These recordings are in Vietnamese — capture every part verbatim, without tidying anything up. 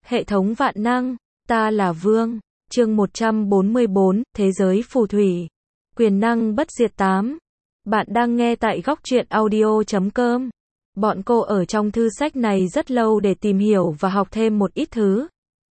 Hệ thống vạn năng, ta là Vương. Chương một trăm bốn mươi bốn, Thế giới phù thủy. Quyền năng bất diệt tám. Bạn đang nghe tại góc truyện audio chấm com. Bọn cô ở trong thư sách này rất lâu để tìm hiểu và học thêm một ít thứ.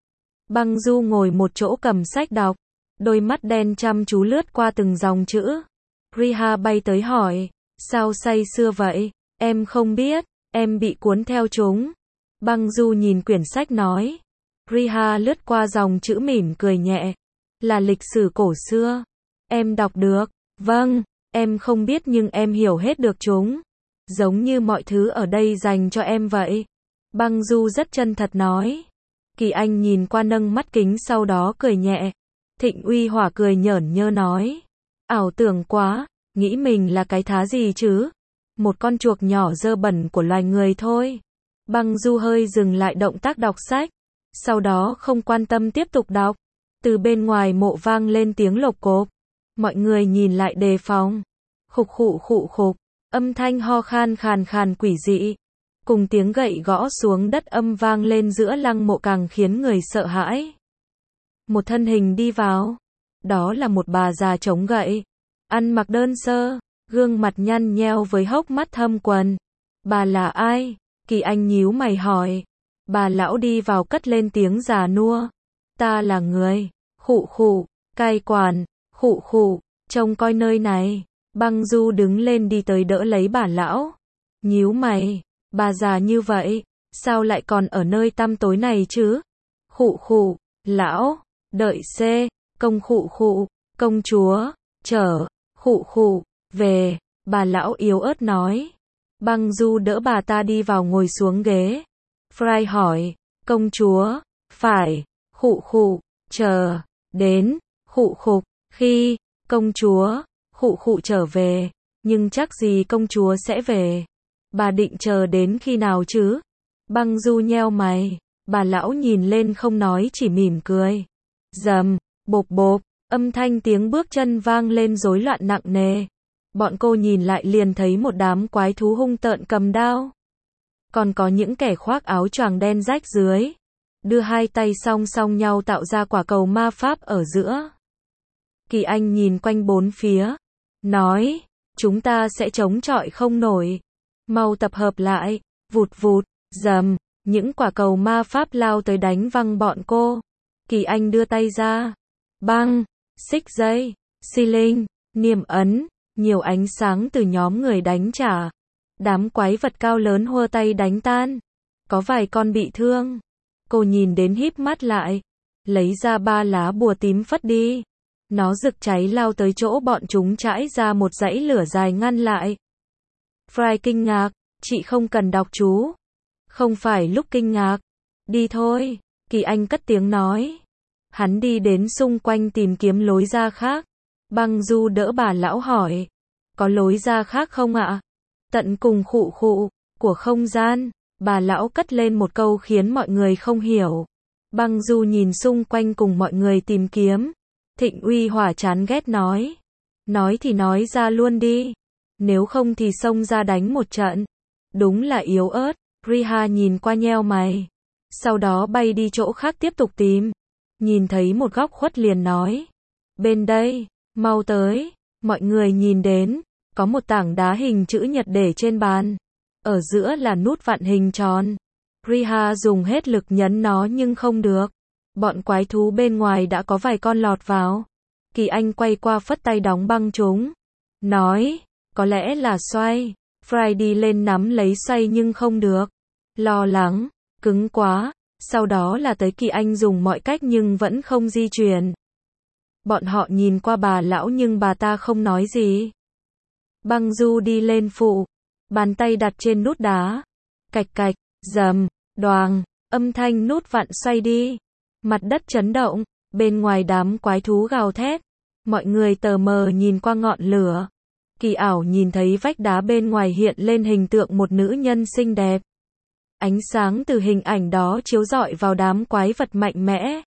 Băng Du ngồi một chỗ cầm sách đọc, đôi mắt đen chăm chú lướt qua từng dòng chữ. Riha bay tới hỏi, sao say sưa vậy? Em không biết, em bị cuốn theo chúng. Băng Du nhìn quyển sách nói. Riha lướt qua dòng chữ mỉm cười nhẹ. Là lịch sử cổ xưa. Em đọc được. Vâng, em không biết nhưng em hiểu hết được chúng. Giống như mọi thứ ở đây dành cho em vậy. Băng Du rất chân thật nói. Kỳ Anh nhìn qua nâng mắt kính sau đó cười nhẹ. Thịnh Uy Hỏa cười nhởn nhơ nói. Ảo tưởng quá, nghĩ mình là cái thá gì chứ? Một con chuột nhỏ dơ bẩn của loài người thôi. Băng Du hơi dừng lại động tác đọc sách. Sau đó không quan tâm tiếp tục đọc. Từ bên ngoài mộ vang lên tiếng lộc cộp. Mọi người nhìn lại đề phòng. Khục khụ khụ khục. Âm thanh ho khan khàn khàn quỷ dị. Cùng tiếng gậy gõ xuống đất âm vang lên giữa lăng mộ càng khiến người sợ hãi. Một thân hình đi vào. Đó là một bà già chống gậy. Ăn mặc đơn sơ. Gương mặt nhăn nheo với hốc mắt thâm quầng. Bà là ai? Kỳ Anh nhíu mày hỏi. Bà lão đi vào cất lên tiếng già nua. Ta là người. Khụ khụ. Cai quản. Khụ khụ. Trông coi nơi này. Băng Du đứng lên đi tới đỡ lấy bà lão. Nhíu mày. Bà già như vậy. Sao lại còn ở nơi tăm tối này chứ? Khụ khụ. Lão. Đợi C. Công khụ khụ. Công chúa. Chở. Khụ khụ. Về. Bà lão yếu ớt nói. Băng Du đỡ bà ta đi vào ngồi xuống ghế. Fry hỏi. Công chúa. Phải. Khụ khụ. Chờ. Đến. Khụ khục. Khi. Công chúa. Khụ khụ trở về. Nhưng chắc gì công chúa sẽ về. Bà định chờ đến khi nào chứ? Băng Du nheo mày. Bà lão nhìn lên không nói chỉ mỉm cười. Rầm. Bộp bộp. Âm thanh tiếng bước chân vang lên rối loạn nặng nề. Bọn cô nhìn lại liền thấy một đám quái thú hung tợn cầm đao. Còn có những kẻ khoác áo choàng đen rách dưới. Đưa hai tay song song nhau tạo ra quả cầu ma pháp ở giữa. Kỳ Anh nhìn quanh bốn phía. Nói. Chúng ta sẽ chống chọi không nổi. Mau tập hợp lại. Vụt vụt. Rầm. Những quả cầu ma pháp lao tới đánh văng bọn cô. Kỳ Anh đưa tay ra. Băng. Xích dây. Xi linh. Niêm ấn. Nhiều ánh sáng từ nhóm người đánh trả. Đám quái vật cao lớn hua tay đánh tan. Có vài con bị thương. Cô nhìn đến híp mắt lại. Lấy ra ba lá bùa tím phất đi. Nó rực cháy lao tới chỗ bọn chúng trải ra một dãy lửa dài ngăn lại. Fry kinh ngạc. Chị không cần đọc chú. Không phải lúc kinh ngạc. Đi thôi. Kỳ Anh cất tiếng nói. Hắn đi đến xung quanh tìm kiếm lối ra khác. Băng Du đỡ bà lão hỏi. Có lối ra khác không ạ? Tận cùng khụ khụ của không gian. Bà lão cất lên một câu khiến mọi người không hiểu. Băng Du nhìn xung quanh cùng mọi người tìm kiếm. Thịnh Uy Hỏa chán ghét nói. Nói thì nói ra luôn đi. Nếu không thì xông ra đánh một trận. Đúng là yếu ớt. Riha nhìn qua nheo mày. Sau đó bay đi chỗ khác tiếp tục tìm. Nhìn thấy một góc khuất liền nói. Bên đây, mau tới. Mọi người nhìn đến. Có một tảng đá hình chữ nhật để trên bàn. Ở giữa là nút vặn hình tròn. Riha dùng hết lực nhấn nó nhưng không được. Bọn quái thú bên ngoài đã có vài con lọt vào. Kỳ Anh quay qua phất tay đóng băng chúng. Nói, có lẽ là xoay. Fry đi lên nắm lấy xoay nhưng không được. Lo lắng, cứng quá. Sau đó là tới Kỳ Anh dùng mọi cách nhưng vẫn không di chuyển. Bọn họ nhìn qua bà lão nhưng bà ta không nói gì. Băng Du đi lên phụ. Bàn tay đặt trên nút đá. Cạch cạch, rầm, đoàng. Âm thanh nút vặn xoay đi. Mặt đất chấn động. Bên ngoài đám quái thú gào thét. Mọi người tờ mờ nhìn qua ngọn lửa. Kỳ ảo nhìn thấy vách đá bên ngoài hiện lên hình tượng một nữ nhân xinh đẹp. Ánh sáng từ hình ảnh đó chiếu rọi vào đám quái vật mạnh mẽ.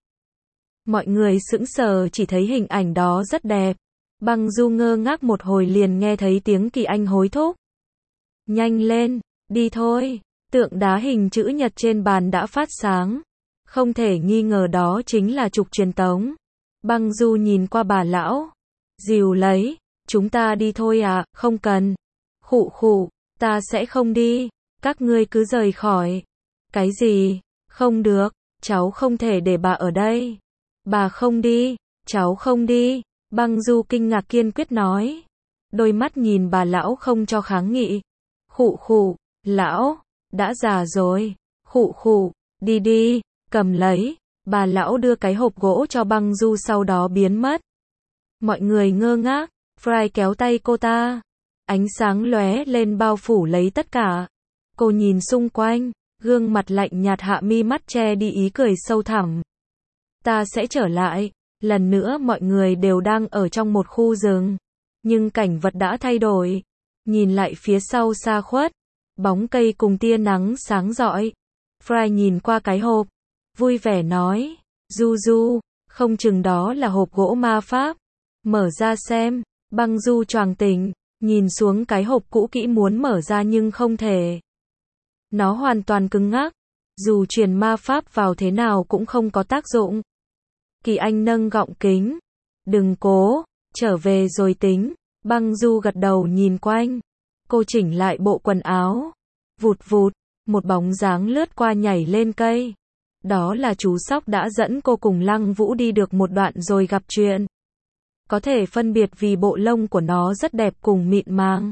Mọi người sững sờ chỉ thấy hình ảnh đó rất đẹp. Băng Du ngơ ngác một hồi liền nghe thấy tiếng Kỳ Anh hối thúc. Nhanh lên, đi thôi. Tượng đá hình chữ nhật trên bàn đã phát sáng. Không thể nghi ngờ đó chính là trục truyền tống. Băng Du nhìn qua bà lão. Dìu lấy, chúng ta đi thôi à, không cần. Khụ khụ, ta sẽ không đi, các ngươi cứ rời khỏi. Cái gì? Không được, cháu không thể để bà ở đây. Bà không đi, cháu không đi, Băng Du kinh ngạc kiên quyết nói. Đôi mắt nhìn bà lão không cho kháng nghị. Khụ khụ, lão, đã già rồi, khụ khụ, đi đi, cầm lấy. Bà lão đưa cái hộp gỗ cho Băng Du sau đó biến mất. Mọi người ngơ ngác, Fry kéo tay cô ta. Ánh sáng lóe lên bao phủ lấy tất cả. Cô nhìn xung quanh, gương mặt lạnh nhạt hạ mi mắt che đi ý cười sâu thẳm. Ta sẽ trở lại. Lần nữa mọi người đều đang ở trong một khu rừng. Nhưng cảnh vật đã thay đổi. Nhìn lại phía sau xa khuất. Bóng cây cùng tia nắng sáng rọi. Fry nhìn qua cái hộp. Vui vẻ nói. Du Du, không chừng đó là hộp gỗ ma pháp. Mở ra xem. Băng Du choàng tỉnh. Nhìn xuống cái hộp cũ kỹ muốn mở ra nhưng không thể. Nó hoàn toàn cứng ngắc. Dù truyền ma pháp vào thế nào cũng không có tác dụng. Kỳ Anh nâng gọng kính. Đừng cố, trở về rồi tính. Băng Du gật đầu nhìn quanh. Cô chỉnh lại bộ quần áo. Vụt vụt, một bóng dáng lướt qua nhảy lên cây. Đó là chú sóc đã dẫn cô cùng Lăng Vũ đi được một đoạn rồi gặp chuyện. Có thể phân biệt vì bộ lông của nó rất đẹp cùng mịn màng.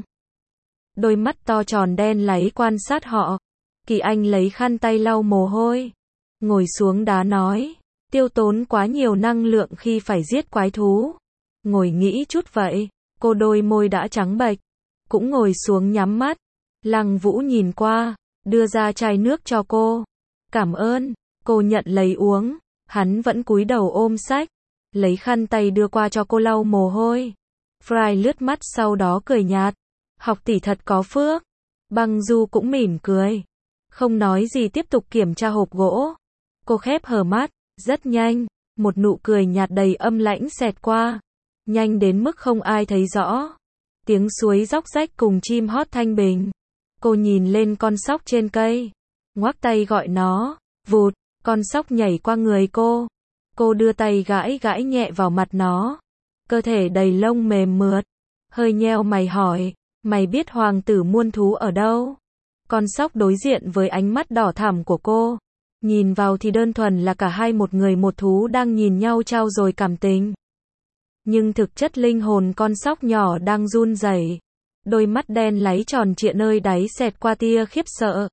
Đôi mắt to tròn đen láy quan sát họ. Kỳ Anh lấy khăn tay lau mồ hôi. Ngồi xuống đá nói. Tiêu tốn quá nhiều năng lượng khi phải giết quái thú. Ngồi nghĩ chút vậy. Cô đôi môi đã trắng bệch. Cũng ngồi xuống nhắm mắt. Lăng Vũ nhìn qua. Đưa ra chai nước cho cô. Cảm ơn. Cô nhận lấy uống. Hắn vẫn cúi đầu ôm sách. Lấy khăn tay đưa qua cho cô lau mồ hôi. Fry lướt mắt sau đó cười nhạt. Học tỷ thật có phước. Băng Du cũng mỉm cười. Không nói gì tiếp tục kiểm tra hộp gỗ. Cô khép hờ mắt. Rất nhanh. Một nụ cười nhạt đầy âm lãnh xẹt qua. Nhanh đến mức không ai thấy rõ. Tiếng suối róc rách cùng chim hót thanh bình. Cô nhìn lên con sóc trên cây. Ngoắc tay gọi nó. Vụt. Con sóc nhảy qua người cô. Cô đưa tay gãi gãi nhẹ vào mặt nó. Cơ thể đầy lông mềm mượt. Hơi nheo mày hỏi. Mày biết hoàng tử muôn thú ở đâu? Con sóc đối diện với ánh mắt đỏ thẳm của cô. Nhìn vào thì đơn thuần là cả hai một người một thú đang nhìn nhau trao dồi cảm tình. Nhưng thực chất linh hồn con sóc nhỏ đang run rẩy. Đôi mắt đen láy tròn trịa nơi đáy xẹt qua tia khiếp sợ.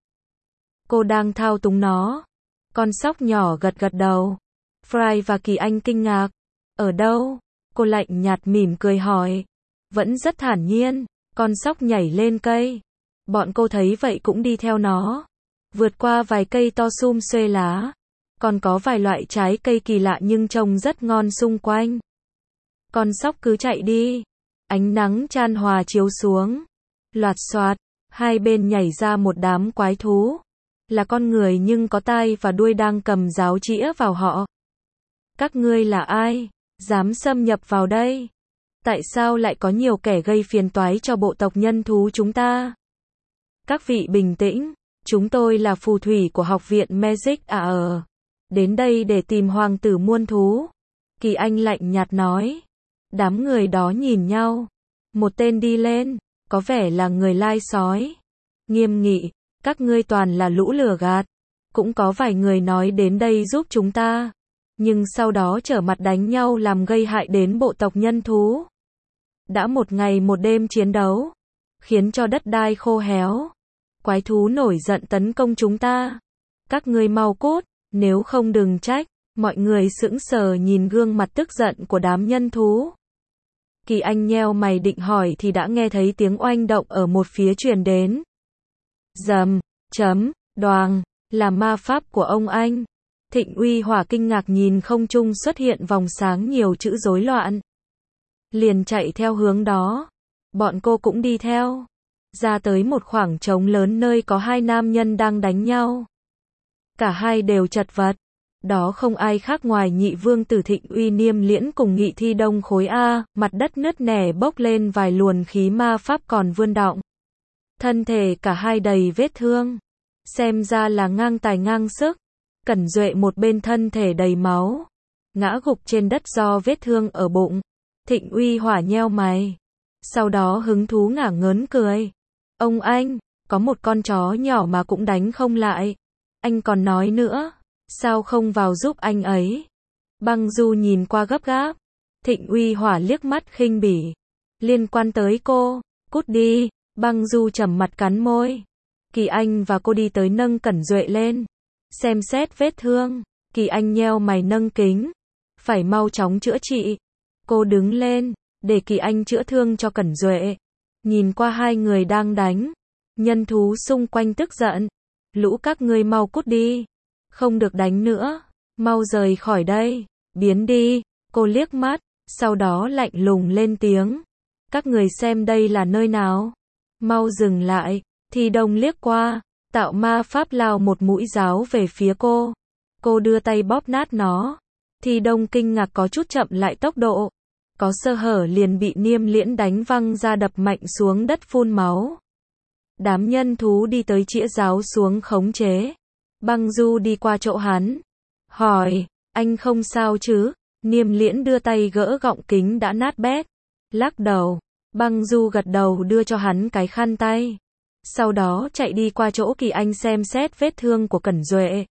Cô đang thao túng nó. Con sóc nhỏ gật gật đầu. Fry và Kỳ Anh kinh ngạc. Ở đâu? Cô lạnh nhạt mỉm cười hỏi. Vẫn rất thản nhiên. Con sóc nhảy lên cây. Bọn cô thấy vậy cũng đi theo nó. Vượt qua vài cây to sum xuê lá. Còn có vài loại trái cây kỳ lạ nhưng trông rất ngon xung quanh. Con sóc cứ chạy đi. Ánh nắng chan hòa chiếu xuống. Loạt xoạt. Hai bên nhảy ra một đám quái thú. Là con người nhưng có tai và đuôi đang cầm giáo chĩa vào họ. Các ngươi là ai? Dám xâm nhập vào đây? Tại sao lại có nhiều kẻ gây phiền toái cho bộ tộc nhân thú chúng ta? Các vị bình tĩnh. Chúng tôi là phù thủy của học viện Magic à ở. Đến đây để tìm hoàng tử muôn thú. Kỳ Anh lạnh nhạt nói. Đám người đó nhìn nhau. Một tên đi lên. Có vẻ là người lai sói. Nghiêm nghị. Các ngươi toàn là lũ lừa gạt. Cũng có vài người nói đến đây giúp chúng ta. Nhưng sau đó trở mặt đánh nhau làm gây hại đến bộ tộc nhân thú. Đã một ngày một đêm chiến đấu. Khiến cho đất đai khô héo. Quái thú nổi giận tấn công chúng ta. Các ngươi mau cút, nếu không đừng trách. Mọi người sững sờ nhìn gương mặt tức giận của đám nhân thú. Kỳ Anh nheo mày định hỏi thì đã nghe thấy tiếng oanh động ở một phía truyền đến. Dầm, chấm, đoàng, là ma pháp của ông anh. Thịnh Uy Hỏa kinh ngạc nhìn không trung xuất hiện vòng sáng nhiều chữ rối loạn. Liền chạy theo hướng đó. Bọn cô cũng đi theo. Ra tới một khoảng trống lớn nơi có hai nam nhân đang đánh nhau. Cả hai đều chật vật. Đó không ai khác ngoài nhị vương tử Thịnh Uy Niêm Liễn cùng Nghị Thi Đông khối A, mặt đất nứt nẻ bốc lên vài luồn khí ma pháp còn vươn đọng. Thân thể cả hai đầy vết thương. Xem ra là ngang tài ngang sức. Cẩn Duệ một bên thân thể đầy máu, ngã gục trên đất do vết thương ở bụng. Thịnh Uy Hỏa nheo mày, sau đó hứng thú ngả ngớn cười. Ông anh, có một con chó nhỏ mà cũng đánh không lại. Anh còn nói nữa, sao không vào giúp anh ấy? Băng Du nhìn qua gấp gáp. Thịnh Uy Hỏa liếc mắt khinh bỉ. Liên quan tới cô, cút đi. Băng Du trầm mặt cắn môi. Kỳ Anh và cô đi tới nâng Cẩn Duệ lên, xem xét vết thương. Kỳ Anh nheo mày nâng kính. Phải mau chóng chữa trị. Cô đứng lên, để Kỳ Anh chữa thương cho Cẩn Duệ. Nhìn qua hai người đang đánh. Nhân thú xung quanh tức giận. Lũ các ngươi mau cút đi. Không được đánh nữa. Mau rời khỏi đây. Biến đi. Cô liếc mắt, sau đó lạnh lùng lên tiếng. Các người xem đây là nơi nào? Mau dừng lại. Thi Đông liếc qua, tạo ma pháp lao một mũi giáo về phía cô. Cô đưa tay bóp nát nó. Thi Đông kinh ngạc có chút chậm lại tốc độ. Có sơ hở liền bị Niêm Liễn đánh văng ra đập mạnh xuống đất phun máu. Đám nhân thú đi tới chĩa giáo xuống khống chế. Băng Du đi qua chỗ hắn. Hỏi, anh không sao chứ? Niêm Liễn đưa tay gỡ gọng kính đã nát bét. Lắc đầu. Băng Du gật đầu đưa cho hắn cái khăn tay. Sau đó chạy đi qua chỗ Kỳ Anh xem xét vết thương của Cẩn Duệ.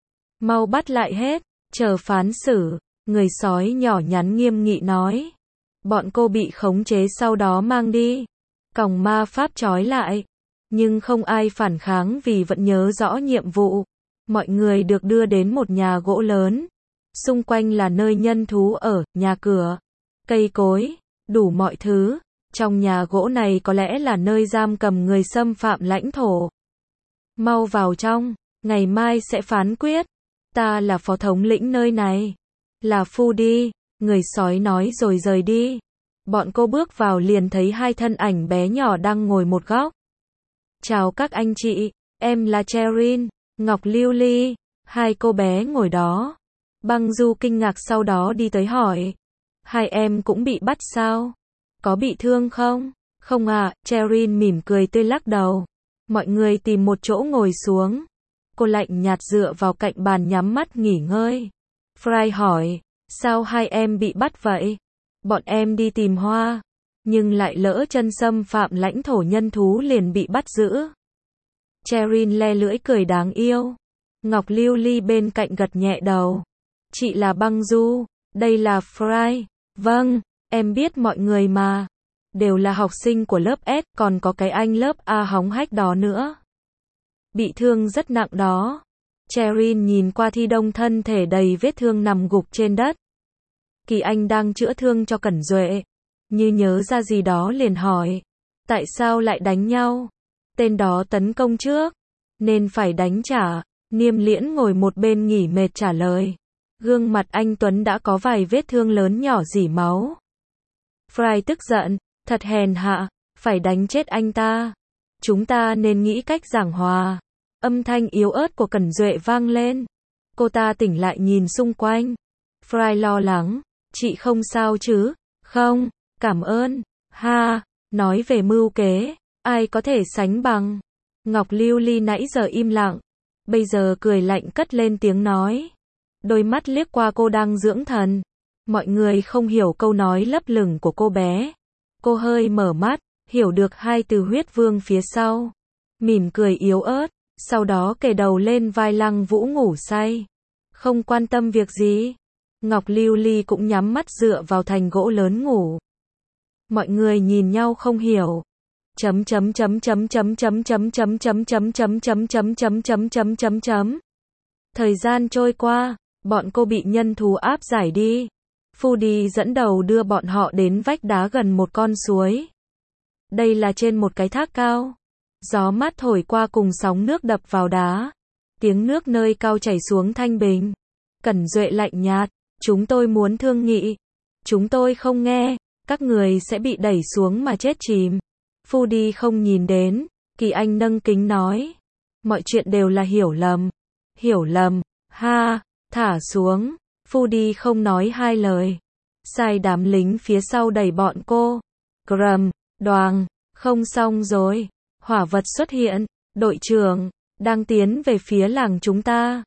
Mau bắt lại hết, chờ phán xử. Người sói nhỏ nhắn nghiêm nghị nói. Bọn cô bị khống chế sau đó mang đi. Còng ma pháp trói lại. Nhưng không ai phản kháng vì vẫn nhớ rõ nhiệm vụ. Mọi người được đưa đến một nhà gỗ lớn. Xung quanh là nơi nhân thú ở, nhà cửa, cây cối, đủ mọi thứ. Trong nhà gỗ này có lẽ là nơi giam cầm người xâm phạm lãnh thổ. Mau vào trong, ngày mai sẽ phán quyết. Ta là phó thống lĩnh nơi này. Là Phu đi, người sói nói rồi rời đi. Bọn cô bước vào liền thấy hai thân ảnh bé nhỏ đang ngồi một góc. Chào các anh chị, em là Cherin, Ngọc Lưu Ly. Hai cô bé ngồi đó. Băng Du kinh ngạc sau đó đi tới hỏi. Hai em cũng bị bắt sao? Có bị thương không? Không à, Cherin mỉm cười tươi lắc đầu. Mọi người tìm một chỗ ngồi xuống. Cô lạnh nhạt dựa vào cạnh bàn nhắm mắt nghỉ ngơi. Fry hỏi, sao hai em bị bắt vậy? Bọn em đi tìm hoa, nhưng lại lỡ chân xâm phạm lãnh thổ nhân thú liền bị bắt giữ. Cherin le lưỡi cười đáng yêu. Ngọc Lưu Ly bên cạnh gật nhẹ đầu. Chị là Băng Du, đây là Fry. Vâng, em biết mọi người mà. Đều là học sinh của lớp S, còn có cái anh lớp A hóng hách đó nữa. Bị thương rất nặng đó. Cherin nhìn qua Thi Đông thân thể đầy vết thương nằm gục trên đất. Kỳ Anh đang chữa thương cho Cẩn Duệ. Như nhớ ra gì đó liền hỏi. Tại sao lại đánh nhau? Tên đó tấn công trước, nên phải đánh trả. Niêm Liễn ngồi một bên nghỉ mệt trả lời. Gương mặt anh Tuấn đã có vài vết thương lớn nhỏ rỉ máu. Fry tức giận, thật hèn hạ, phải đánh chết anh ta. Chúng ta nên nghĩ cách giảng hòa. Âm thanh yếu ớt của Cẩn Duệ vang lên. Cô ta tỉnh lại nhìn xung quanh. Fry lo lắng, chị không sao chứ? Không, cảm ơn. Ha, nói về mưu kế, ai có thể sánh bằng. Ngọc Lưu Ly nãy giờ im lặng, bây giờ cười lạnh cất lên tiếng nói. Đôi mắt liếc qua cô đang dưỡng thần. Mọi người không hiểu câu nói lấp lửng của cô bé. Cô hơi mở mắt, hiểu được hai từ huyết vương phía sau. Mỉm cười yếu ớt, sau đó kề đầu lên vai Lăng Vũ ngủ say. Không quan tâm việc gì. Ngọc Lưu Ly cũng nhắm mắt dựa vào thành gỗ lớn ngủ. Mọi người nhìn nhau không hiểu. Chấm chấm chấm chấm chấm chấm chấm chấm chấm chấm chấm chấm chấm chấm chấm chấm chấm chấm. Thời gian trôi qua, bọn cô bị nhân thú áp giải đi. Phu đi dẫn đầu đưa bọn họ đến vách đá gần một con suối. Đây là trên một cái thác cao. Gió mát thổi qua cùng sóng nước đập vào đá. Tiếng nước nơi cao chảy xuống thanh bình. Cẩn Duệ lạnh nhạt, chúng tôi muốn thương nghị. Chúng tôi không nghe, các người sẽ bị đẩy xuống mà chết chìm. Phu đi không nhìn đến, Kỳ Anh nâng kính nói. Mọi chuyện đều là hiểu lầm. Hiểu lầm, ha, thả xuống. Phu đi không nói hai lời. Sai đám lính phía sau đẩy bọn cô. Gầm, đoàng, không xong rồi. Hỏa vật xuất hiện, đội trưởng, đang tiến về phía làng chúng ta.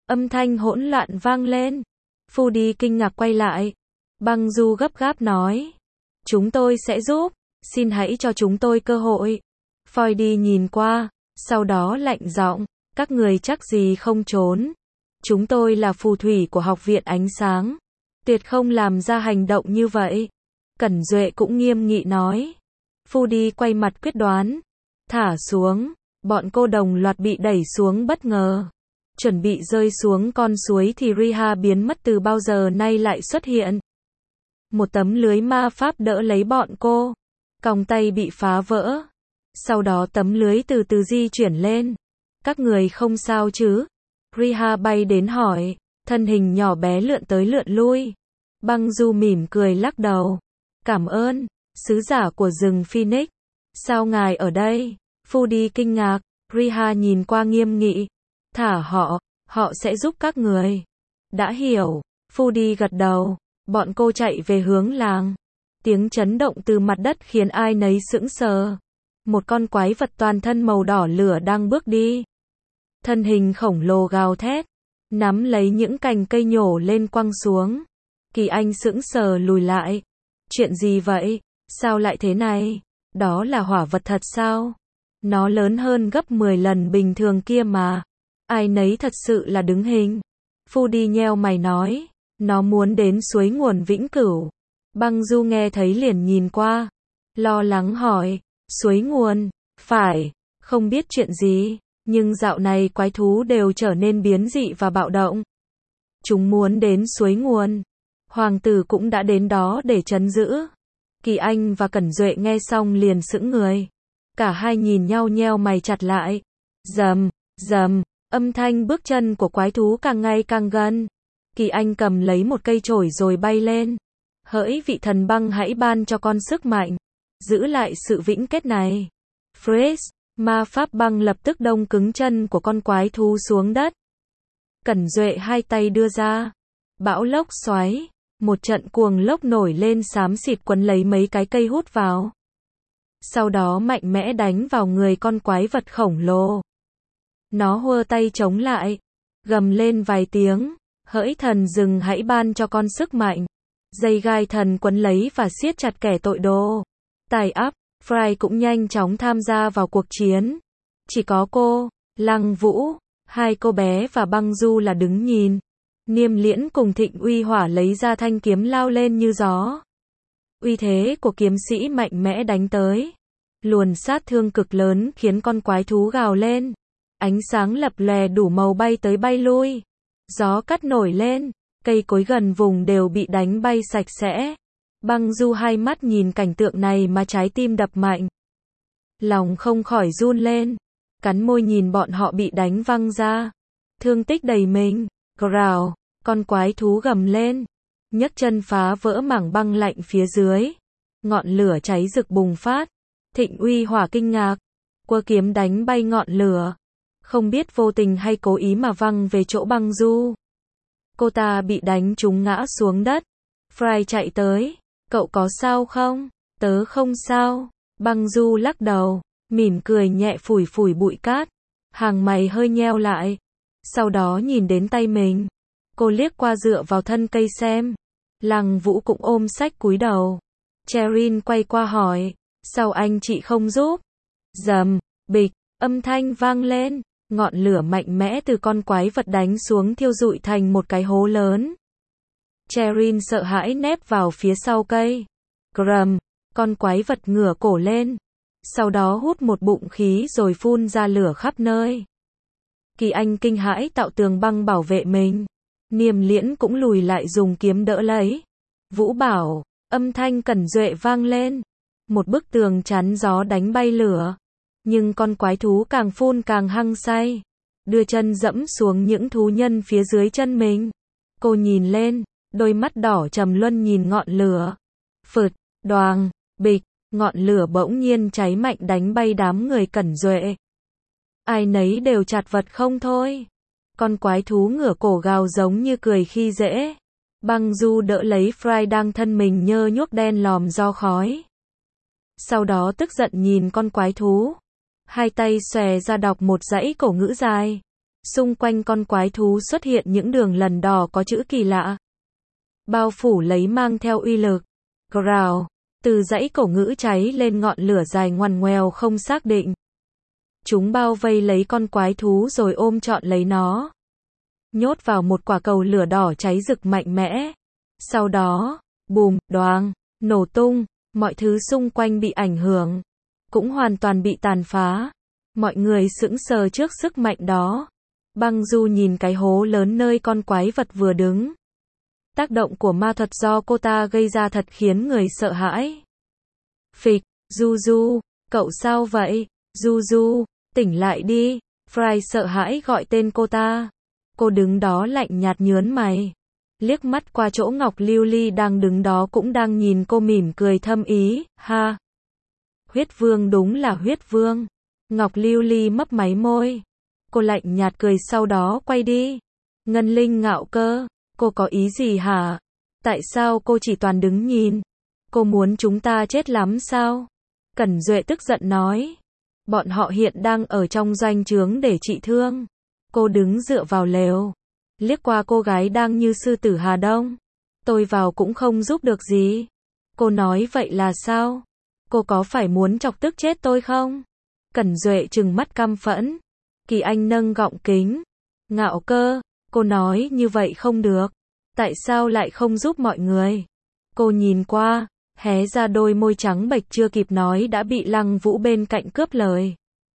Âm thanh hỗn loạn vang lên. Foodie kinh ngạc quay lại. Băng Du gấp gáp nói. Chúng tôi sẽ giúp. Xin hãy cho chúng tôi cơ hội. Foodie nhìn qua. Sau đó lạnh giọng. Các người chắc gì không trốn. Chúng tôi là phù thủy của Học viện Ánh Sáng. Tuyệt không làm ra hành động như vậy. Cẩn Duệ cũng nghiêm nghị nói. Foodie quay mặt quyết đoán. Thả xuống. Bọn cô đồng loạt bị đẩy xuống bất ngờ. Chuẩn bị rơi xuống con suối thì Riha biến mất từ bao giờ nay lại xuất hiện. Một tấm lưới ma pháp đỡ lấy bọn cô. Còng tay bị phá vỡ. Sau đó tấm lưới từ từ di chuyển lên. Các người không sao chứ? Riha bay đến hỏi. Thân hình nhỏ bé lượn tới lượn lui. Băng Du mỉm cười lắc đầu. Cảm ơn, sứ giả của rừng Phoenix. Sao ngài ở đây? Foodie kinh ngạc. Riha nhìn qua nghiêm nghị. Thả họ, họ sẽ giúp các người. Đã hiểu. Foodie gật đầu. Bọn cô chạy về hướng làng. Tiếng chấn động từ mặt đất khiến ai nấy sững sờ. Một con quái vật toàn thân màu đỏ lửa đang bước đi. Thân hình khổng lồ gào thét. Nắm lấy những cành cây nhổ lên quăng xuống. Kỳ Anh sững sờ lùi lại. Chuyện gì vậy? Sao lại thế này? Đó là hỏa vật thật sao? Nó lớn hơn gấp mười lần bình thường kia mà. Ai nấy thật sự là đứng hình. Foodie nheo mày nói. Nó muốn đến suối nguồn vĩnh cửu. Băng Du nghe thấy liền nhìn qua. Lo lắng hỏi. Suối nguồn? Phải. Không biết chuyện gì. Nhưng dạo này quái thú đều trở nên biến dị và bạo động. Chúng muốn đến suối nguồn. Hoàng tử cũng đã đến đó để trấn giữ. Kỳ Anh và Cẩn Duệ nghe xong liền sững người. Cả hai nhìn nhau nheo mày chặt lại. Rầm, rầm, âm thanh bước chân của quái thú càng ngày càng gần. Kỳ Anh cầm lấy một cây chổi rồi bay lên. Hỡi vị thần băng hãy ban cho con sức mạnh. Giữ lại sự vĩnh kết này. Freeze, ma pháp băng lập tức đông cứng chân của con quái thú xuống đất. Cẩn Duệ hai tay đưa ra. Bão lốc xoáy. Một trận cuồng lốc nổi lên xám xịt quấn lấy mấy cái cây hút vào. Sau đó mạnh mẽ đánh vào người con quái vật khổng lồ. Nó hua tay chống lại. Gầm lên vài tiếng. Hỡi thần rừng hãy ban cho con sức mạnh. Dây gai thần quấn lấy và siết chặt kẻ tội đồ. Tài ắp, Fry cũng nhanh chóng tham gia vào cuộc chiến. Chỉ có cô, Lăng Vũ, hai cô bé và Băng Du là đứng nhìn. Niêm Liễn cùng Thịnh Uy Hỏa lấy ra thanh kiếm lao lên như gió. Uy thế của kiếm sĩ mạnh mẽ đánh tới. Luồn sát thương cực lớn khiến con quái thú gào lên. Ánh sáng lập lòe đủ màu bay tới bay lui. Gió cắt nổi lên. Cây cối gần vùng đều bị đánh bay sạch sẽ. Băng Du hai mắt nhìn cảnh tượng này mà trái tim đập mạnh. Lòng không khỏi run lên. Cắn môi nhìn bọn họ bị đánh văng ra. Thương tích đầy mình. Growl. Con quái thú gầm lên. Nhấc chân phá vỡ mảng băng lạnh phía dưới. Ngọn lửa cháy rực bùng phát. Thịnh Uy Hỏa kinh ngạc. Quơ kiếm đánh bay ngọn lửa. Không biết vô tình hay cố ý mà văng về chỗ Băng Du. Cô ta bị đánh trúng ngã xuống đất. Fry chạy tới. Cậu có sao không? Tớ không sao. Băng Du lắc đầu. Mỉm cười nhẹ phủi phủi bụi cát. Hàng mày hơi nheo lại. Sau đó nhìn đến tay mình. Cô liếc qua dựa vào thân cây xem. Lăng Vũ cũng ôm sách cúi đầu. Cherin quay qua hỏi. Sao anh chị không giúp? Rầm, bịch, âm thanh vang lên. Ngọn lửa mạnh mẽ từ con quái vật đánh xuống thiêu rụi thành một cái hố lớn. Cherin sợ hãi nép vào phía sau cây. Gầm, con quái vật ngửa cổ lên. Sau đó hút một bụng khí rồi phun ra lửa khắp nơi. Kỳ Anh kinh hãi tạo tường băng bảo vệ mình. Niêm Liễn cũng lùi lại dùng kiếm đỡ lấy. Vũ bảo, âm thanh Cẩn Duệ vang lên. Một bức tường chắn gió đánh bay lửa. Nhưng con quái thú càng phun càng hăng say. Đưa chân dẫm xuống những thú nhân phía dưới chân mình. Cô nhìn lên, đôi mắt đỏ trầm luân nhìn ngọn lửa. Phượt, đoàng, bịch, ngọn lửa bỗng nhiên cháy mạnh đánh bay đám người Cẩn Duệ. Ai nấy đều chặt vật không thôi. Con quái thú ngửa cổ gào giống như cười khi dễ. Băng Du đỡ lấy Fry đang thân mình nhơ nhuốc đen lòm do khói. Sau đó tức giận nhìn con quái thú. Hai tay xòe ra đọc một dãy cổ ngữ dài. Xung quanh con quái thú xuất hiện những đường lần đỏ có chữ kỳ lạ. Bao phủ lấy mang theo uy lực. Growl. Từ dãy cổ ngữ cháy lên ngọn lửa dài ngoằn ngoèo không xác định. Chúng bao vây lấy con quái thú rồi ôm trọn lấy nó. Nhốt vào một quả cầu lửa đỏ cháy rực mạnh mẽ. Sau đó, bùm, đoàng, nổ tung, mọi thứ xung quanh bị ảnh hưởng. Cũng hoàn toàn bị tàn phá. Mọi người sững sờ trước sức mạnh đó. Băng Du nhìn cái hố lớn nơi con quái vật vừa đứng. Tác động của ma thuật do cô ta gây ra thật khiến người sợ hãi. Phịch, Du Du, cậu sao vậy? Du Du, tỉnh lại đi. Fry sợ hãi gọi tên cô ta. Cô đứng đó lạnh nhạt nhớn mày. Liếc mắt qua chỗ Ngọc Lưu Ly đang đứng đó cũng đang nhìn cô mỉm cười thâm ý, ha. Huyết Vương đúng là Huyết Vương. Ngọc Lưu Ly mấp máy môi. Cô lạnh nhạt cười sau đó quay đi. Ngân Linh Ngạo Cơ, cô có ý gì hả? Tại sao cô chỉ toàn đứng nhìn? Cô muốn chúng ta chết lắm sao? Cẩn Duệ tức giận nói. Bọn họ hiện đang ở trong doanh trướng để trị thương. Cô đứng dựa vào lều. Liếc qua cô gái đang như sư tử Hà Đông. Tôi vào cũng không giúp được gì. Cô nói vậy là sao? Cô có phải muốn chọc tức chết tôi không? Cẩn Duệ trừng mắt căm phẫn. Kỳ Anh nâng gọng kính. Ngạo Cơ, cô nói như vậy không được. Tại sao lại không giúp mọi người? Cô nhìn qua, hé ra đôi môi trắng bệch chưa kịp nói đã bị Lăng Vũ bên cạnh cướp lời.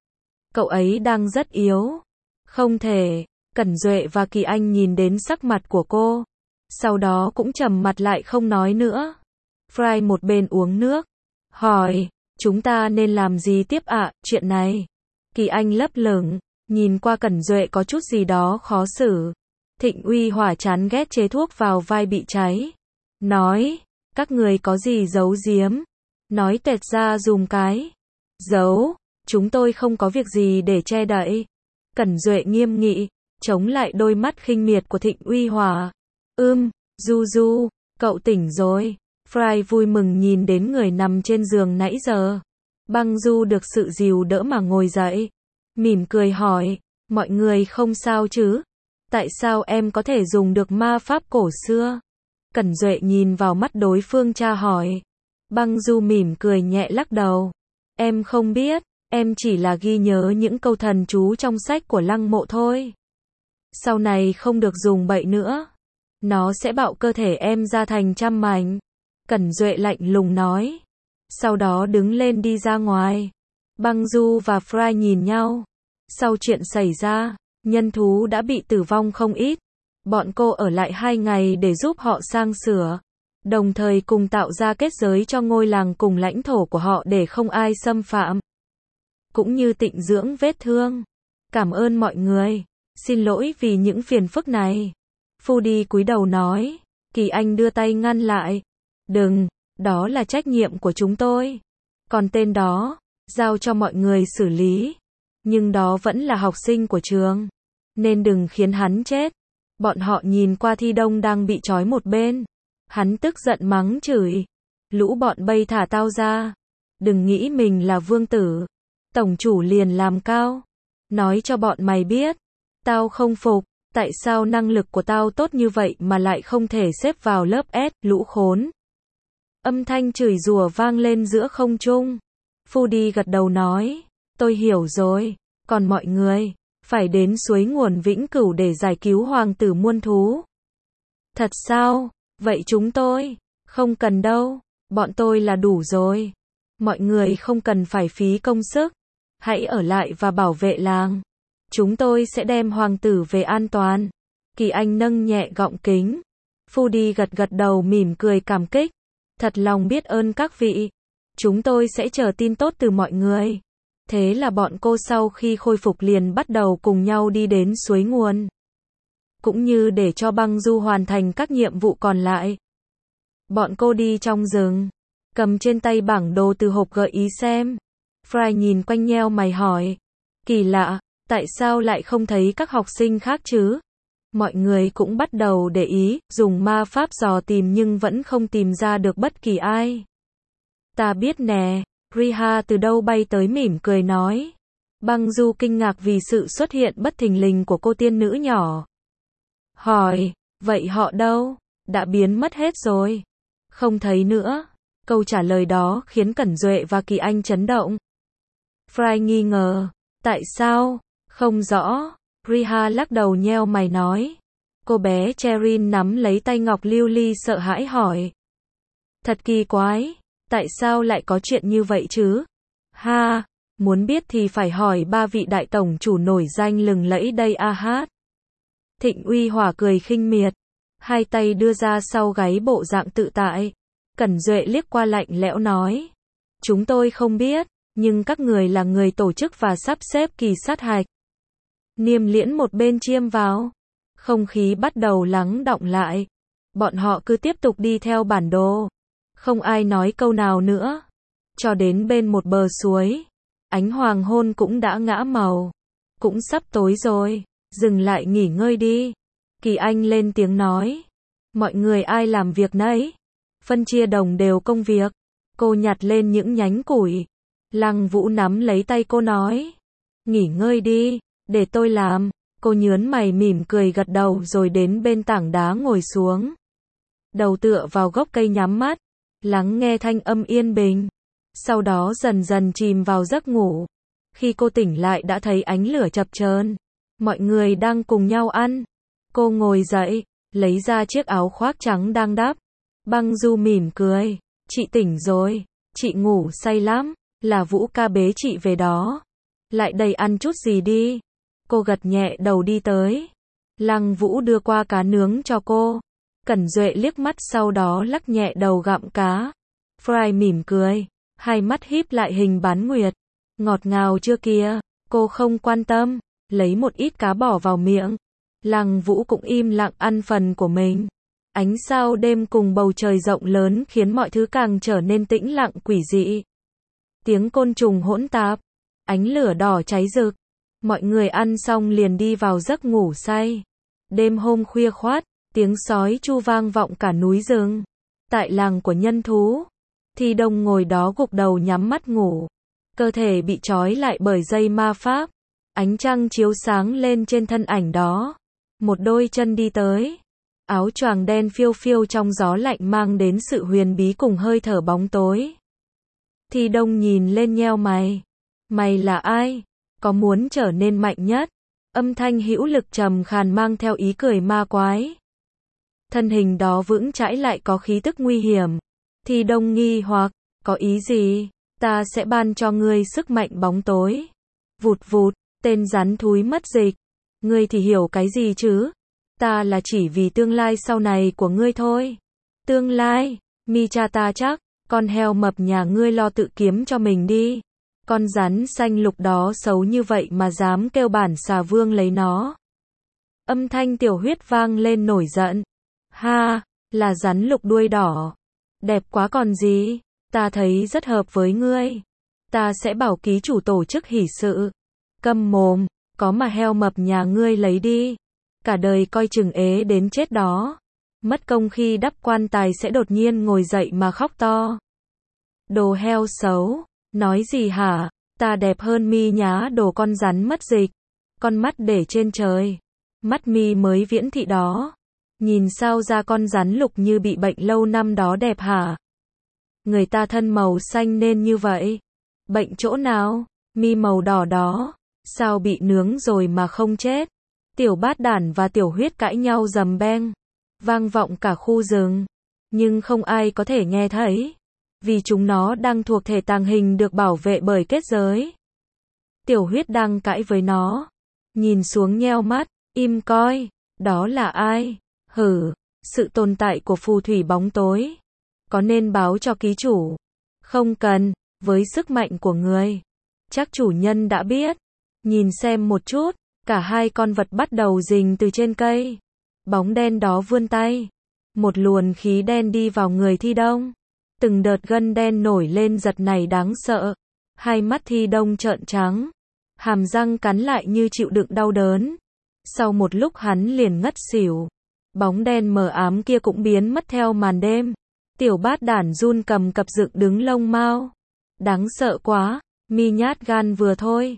Cậu ấy đang rất yếu. Không thể. Cẩn Duệ và Kỳ Anh nhìn đến sắc mặt của cô. Sau đó cũng trầm mặt lại không nói nữa. Fry một bên uống nước. Hỏi, chúng ta nên làm gì tiếp ạ, chuyện này? Kỳ Anh lấp lửng, nhìn qua Cẩn Duệ có chút gì đó khó xử. Thịnh Uy Hỏa chán ghét chế thuốc vào vai bị cháy. Nói, các người có gì giấu giếm? Nói tuệt ra dùm cái. Giấu, chúng tôi không có việc gì để che đậy. Cẩn Duệ nghiêm nghị, chống lại đôi mắt khinh miệt của Thịnh Uy Hỏa. Ưm, Du Du, cậu tỉnh rồi. Fry vui mừng nhìn đến người nằm trên giường nãy giờ. Băng Du được sự dìu đỡ mà ngồi dậy. Mỉm cười hỏi, mọi người không sao chứ? Tại sao em có thể dùng được ma pháp cổ xưa? Cẩn Duệ nhìn vào mắt đối phương tra hỏi. Băng Du mỉm cười nhẹ lắc đầu. Em không biết, em chỉ là ghi nhớ những câu thần chú trong sách của Lăng Mộ thôi. Sau này không được dùng bậy nữa. Nó sẽ bạo cơ thể em ra thành trăm mảnh. Cẩn Duệ lạnh lùng nói. Sau đó đứng lên đi ra ngoài. Băng Du và Fry nhìn nhau. Sau chuyện xảy ra, nhân thú đã bị tử vong không ít. Bọn cô ở lại hai ngày để giúp họ sang sửa. Đồng thời cùng tạo ra kết giới cho ngôi làng cùng lãnh thổ của họ để không ai xâm phạm. Cũng như tịnh dưỡng vết thương. Cảm ơn mọi người. Xin lỗi vì những phiền phức này. Foody cúi đầu nói. Kỳ Anh đưa tay ngăn lại. Đừng, đó là trách nhiệm của chúng tôi. Còn tên đó, giao cho mọi người xử lý. Nhưng đó vẫn là học sinh của trường. Nên đừng khiến hắn chết. Bọn họ nhìn qua Thi Đông đang bị trói một bên. Hắn tức giận mắng chửi. Lũ bọn bay thả tao ra. Đừng nghĩ mình là vương tử. Tổng chủ liền làm cao. Nói cho bọn mày biết. Tao không phục. Tại sao năng lực của tao tốt như vậy mà lại không thể xếp vào lớp S, lũ khốn. Âm thanh chửi rủa vang lên giữa không trung. Foody gật đầu nói. Tôi hiểu rồi. Còn mọi người, phải đến suối nguồn Vĩnh Cửu để giải cứu hoàng tử muôn thú. Thật sao? Vậy chúng tôi? Không cần đâu. Bọn tôi là đủ rồi. Mọi người không cần phải phí công sức. Hãy ở lại và bảo vệ làng. Chúng tôi sẽ đem hoàng tử về an toàn. Kỳ Anh nâng nhẹ gọng kính. Foody gật gật đầu mỉm cười cảm kích. Thật lòng biết ơn các vị. Chúng tôi sẽ chờ tin tốt từ mọi người. Thế là bọn cô sau khi khôi phục liền bắt đầu cùng nhau đi đến suối nguồn. Cũng như để cho Băng Du hoàn thành các nhiệm vụ còn lại. Bọn cô đi trong rừng. Cầm trên tay bảng đồ từ hộp gợi ý xem. Fry nhìn quanh nheo mày hỏi. Kỳ lạ, tại sao lại không thấy các học sinh khác chứ? Mọi người cũng bắt đầu để ý, dùng ma pháp dò tìm nhưng vẫn không tìm ra được bất kỳ ai. Ta biết nè, Riha từ đâu bay tới mỉm cười nói. Băng Du kinh ngạc vì sự xuất hiện bất thình lình của cô tiên nữ nhỏ. Hỏi, vậy họ đâu? Đã biến mất hết rồi. Không thấy nữa. Câu trả lời đó khiến Cẩn Duệ và Kỳ Anh chấn động. Fry nghi ngờ. Tại sao? Không rõ. Riha lắc đầu nheo mày nói. Cô bé Cherin nắm lấy tay Ngọc Lưu Ly sợ hãi hỏi. Thật kỳ quái. Tại sao lại có chuyện như vậy chứ? Ha, muốn biết thì phải hỏi ba vị đại tổng chủ nổi danh lừng lẫy đây a hát. Thịnh Uy Hỏa cười khinh miệt. Hai tay đưa ra sau gáy bộ dạng tự tại. Cẩn Duệ liếc qua lạnh lẽo nói. Chúng tôi không biết, nhưng các người là người tổ chức và sắp xếp kỳ sát hạch. Niêm Liễn một bên chiêm vào. Không khí bắt đầu lắng đọng lại. Bọn họ cứ tiếp tục đi theo bản đồ. Không ai nói câu nào nữa. Cho đến bên một bờ suối. Ánh hoàng hôn cũng đã ngã màu. Cũng sắp tối rồi. Dừng lại nghỉ ngơi đi. Kỳ Anh lên tiếng nói. Mọi người ai làm việc nấy. Phân chia đồng đều công việc. Cô nhặt lên những nhánh củi. Lăng Vũ nắm lấy tay cô nói. Nghỉ ngơi đi, để tôi làm. Cô nhớn mày mỉm cười gật đầu rồi đến bên tảng đá ngồi xuống. Đầu tựa vào gốc cây nhắm mắt. Lắng nghe thanh âm yên bình. Sau đó dần dần chìm vào giấc ngủ. Khi cô tỉnh lại đã thấy ánh lửa chập chờn. Mọi người đang cùng nhau ăn. Cô ngồi dậy, lấy ra chiếc áo khoác trắng đang đắp. Băng Du mỉm cười. Chị tỉnh rồi. Chị ngủ say lắm. Là Vũ ca bế chị về đó. Lại đây ăn chút gì đi. Cô gật nhẹ đầu đi tới. Lăng Vũ đưa qua cá nướng cho cô. Cẩn Duệ liếc mắt sau đó lắc nhẹ đầu gặm cá. Fry mỉm cười. Hai mắt híp lại hình bán nguyệt. Ngọt ngào chưa kìa. Cô không quan tâm. Lấy một ít cá bỏ vào miệng. Lăng Vũ cũng im lặng ăn phần của mình. Ánh sao đêm cùng bầu trời rộng lớn khiến mọi thứ càng trở nên tĩnh lặng quỷ dị. Tiếng côn trùng hỗn tạp. Ánh lửa đỏ cháy rực. Mọi người ăn xong liền đi vào giấc ngủ say. Đêm hôm khuya khoát, tiếng sói chu vang vọng cả núi rừng. Tại làng của nhân thú, Thi Đông ngồi đó gục đầu nhắm mắt ngủ. Cơ thể bị trói lại bởi dây ma pháp. Ánh trăng chiếu sáng lên trên thân ảnh đó. Một đôi chân đi tới. Áo choàng đen phiêu phiêu trong gió lạnh mang đến sự huyền bí cùng hơi thở bóng tối. Thi Đông nhìn lên nheo mày. Mày là ai? Có muốn trở nên mạnh nhất? Âm thanh hữu lực trầm khàn mang theo ý cười ma quái. Thân hình đó vững chãi lại có khí tức nguy hiểm. Thi Đông nghi hoặc, có ý gì? Ta sẽ ban cho ngươi sức mạnh bóng tối. Vụt vụt, tên rắn thúi mất dịch. Ngươi thì hiểu cái gì chứ? Ta là chỉ vì tương lai sau này của ngươi thôi. Tương lai? Mi cha ta chắc, con heo mập nhà ngươi lo tự kiếm cho mình đi. Con rắn xanh lục đó xấu như vậy mà dám kêu bản xà vương lấy nó. Âm thanh Tiểu Huyết vang lên nổi giận. Ha, là rắn lục đuôi đỏ. Đẹp quá còn gì, ta thấy rất hợp với ngươi. Ta sẽ bảo ký chủ tổ chức hỷ sự. Câm mồm, có mà heo mập nhà ngươi lấy đi. Cả đời coi chừng ế đến chết đó. Mất công khi đắp quan tài sẽ đột nhiên ngồi dậy mà khóc to. Đồ heo xấu. Nói gì hả? Ta đẹp hơn mi nhá đồ con rắn mất dịch. Con mắt để trên trời. Mắt mi mới viễn thị đó. Nhìn sao ra con rắn lục như bị bệnh lâu năm đó đẹp hả? Người ta thân màu xanh nên như vậy. Bệnh chỗ nào? Mi màu đỏ đó. Sao bị nướng rồi mà không chết? Tiểu Bát Đản và Tiểu Huyết cãi nhau rầm beng. Vang vọng cả khu rừng. Nhưng không ai có thể nghe thấy. Vì chúng nó đang thuộc thể tàng hình được bảo vệ bởi kết giới. Tiểu Huyết đang cãi với nó. Nhìn xuống nheo mắt, im coi. Đó là ai? Hử, sự tồn tại của phù thủy bóng tối. Có nên báo cho ký chủ? Không cần, với sức mạnh của người. Chắc chủ nhân đã biết. Nhìn xem một chút, cả hai con vật bắt đầu rình từ trên cây. Bóng đen đó vươn tay. Một luồng khí đen đi vào người Thi Đông. Từng đợt gân đen nổi lên giật này đáng sợ. Hai mắt Thi Đông trợn trắng. Hàm răng cắn lại như chịu đựng đau đớn. Sau một lúc hắn liền ngất xỉu. Bóng đen mờ ám kia cũng biến mất theo màn đêm. Tiểu Bát Đản run cầm cập dựng đứng lông mao. Đáng sợ quá, mi nhát gan vừa thôi.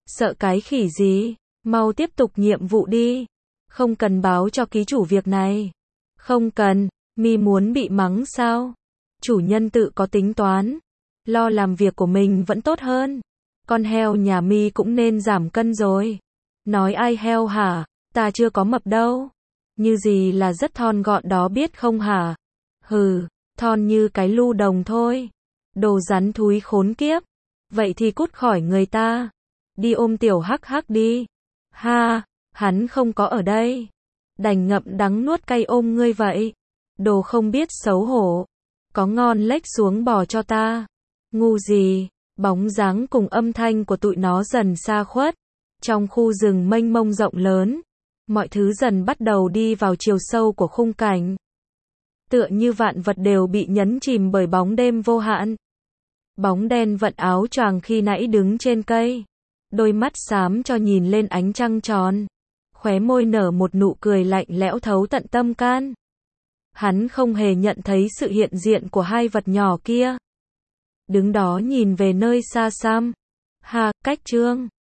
Sợ cái khỉ gì, mau tiếp tục nhiệm vụ đi. Không cần báo cho ký chủ việc này. Không cần, mi muốn bị mắng sao? Chủ nhân tự có tính toán. Lo làm việc của mình vẫn tốt hơn. Con heo nhà mi cũng nên giảm cân rồi. Nói ai heo hả? Ta chưa có mập đâu. Như gì là rất thon gọn đó biết không hả? Hừ, thon như cái lu đồng thôi. Đồ rắn thúi khốn kiếp. Vậy thì cút khỏi người ta. Đi ôm tiểu hắc hắc đi. Ha, hắn không có ở đây. Đành ngậm đắng nuốt cay ôm ngươi vậy. Đồ không biết xấu hổ. Có ngon lếch xuống bò cho ta. Ngu gì, bóng dáng cùng âm thanh của tụi nó dần xa khuất. Trong khu rừng mênh mông rộng lớn, mọi thứ dần bắt đầu đi vào chiều sâu của khung cảnh. Tựa như vạn vật đều bị nhấn chìm bởi bóng đêm vô hạn. Bóng đen vận áo choàng khi nãy đứng trên cây. Đôi mắt xám cho nhìn lên ánh trăng tròn. Khóe môi nở một nụ cười lạnh lẽo thấu tận tâm can. Hắn không hề nhận thấy sự hiện diện của hai vật nhỏ kia. Đứng đó nhìn về nơi xa xăm. Ha, cách trương.